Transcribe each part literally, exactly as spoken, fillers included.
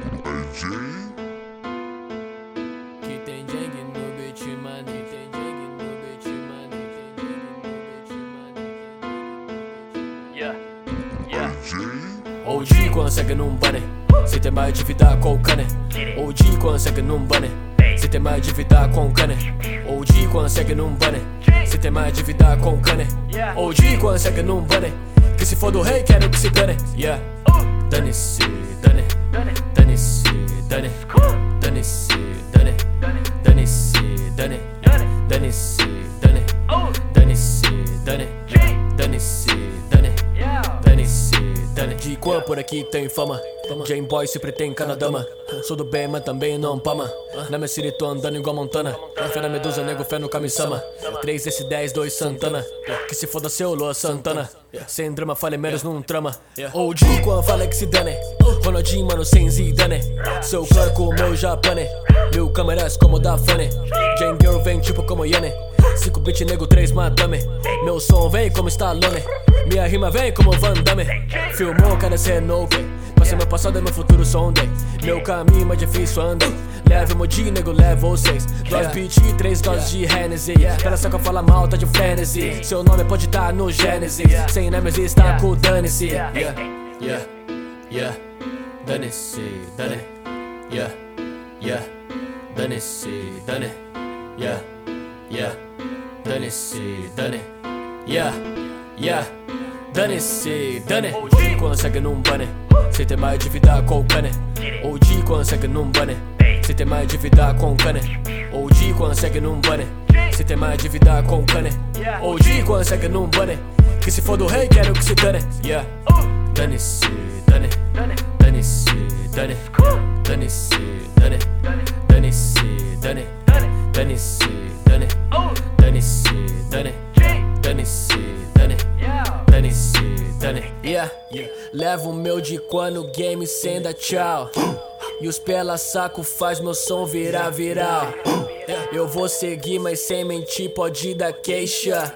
Que tem Jang no beat, mano. Que tem Jang no beat, mano. Que tem Jang no beat, mano. Yeah, yeah. O G consegue num banner. Se tem mais de vida com o cane. O G consegue num banner. Se tem mais de vida com o cane. O G consegue num banner. Se tem mais de vida com o cane. O G consegue num banner. Que se for do rei, quero que se dane. Yeah. Dane-se, dane. Dane-se, dane. Dane-se, dane. Dane-se, dane. Dane-se, dane. Dane-se, dane. Dane-se, dane. Dane-se, dane. De Quan por aqui tem fama. Game Boy sempre tem cada dama. Sou do bem, mas também não pama. Na minha city tô andando igual Montana. Fé na Medusa, nego, fé no Kami-sama. três S dez, dois Santana. Que se foda seu Lua Santana. Sem drama, fale menos num trama. O G Quan fala que se dane. Ronaldinho, mano, sem Zidane. Seu clã com o meu Japane. Mil câmeras como da Fane. Jane Girl vem tipo como Yane. Cinco beat nego, três madame. Meu som vem como Stallone. Minha rima vem como Van Damme. Filmou cada cena, ok. Passei meu passado e meu futuro só um day. Meu caminho mais difícil andei. Leve o Moji, nego, leva vocês. Dois beat e três doses de Hennessy. Pera só que eu falo mal, tá de frenesi. Seu nome pode tá no Gênesis. Sem Nemesis, tá com dane-se. Yeah, yeah, yeah. Dane-se, dane. Yeah, yeah. Dane-se, dane. Yeah, yeah. Dane-se, dane. Yeah, yeah. Dane-se, dane. O G consegue num banner. Se tem mais de vida com o cane. O G consegue num banner. Se tem mais de vida com o cane. O G consegue num banner. Se tem mais de vida com o cane. O G consegue num banner. Que se for do rei, quero que se dane. Yeah. Dane-se, dane. Dane-se, dane. Dane-se, dane. Dane-se, dane. Dane-se, dane. Dane-se, dane. Dane-se, dane. Dane-se, dane. Yeah, yeah. Levo o meu de quando o game sem dar tchau. E os pela saco faz meu som virar viral. Eu vou seguir, mas sem mentir pode dar queixa.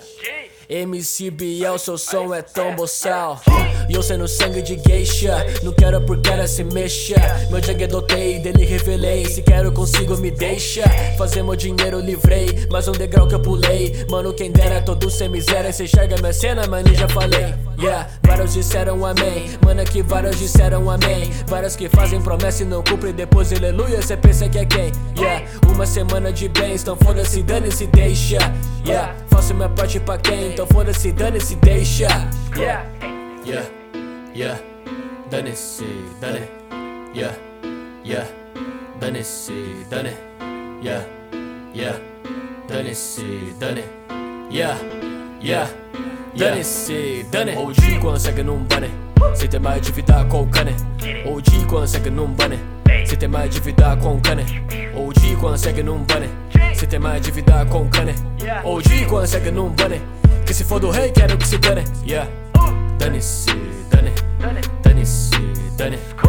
M C Biel, seu som é tão boçal. E eu sendo sangue de geisha. Não quero porque ela se mexa. Meu jag adotei, dele revelei. Se quero consigo me deixa. Fazer meu dinheiro livrei. Mais um degrau que eu pulei. Mano, quem dera todo sem miséria. Cê enxerga minha cena, mano, já falei. Yeah, vários disseram amém. Mano, aqui vários disseram amém. Vários que fazem promessa e não cumprem. Depois aleluia, cê pensa que é quem? Yeah, uma semana de bens. Então foda-se, dane-se, deixa. Yeah, faço minha parte pra quem? Então foda-se, dane-se, deixa. Yeah, yeah, yeah. Dane-se, dane. Yeah, yeah. Dane-se, dane. Yeah, yeah. Dane-se, dane. Yeah, yeah. Dane-se, dane. O G consegue num banner. Se tem mais de vida com o cane. O G consegue num banner. Se tem mais de vida com o cane. O G consegue num banner. Se tem mais de vida com o cane. O G consegue num banner. Que se for do rei, quero que se dane. Yeah. Dane-se, dane. Dane-se, dane.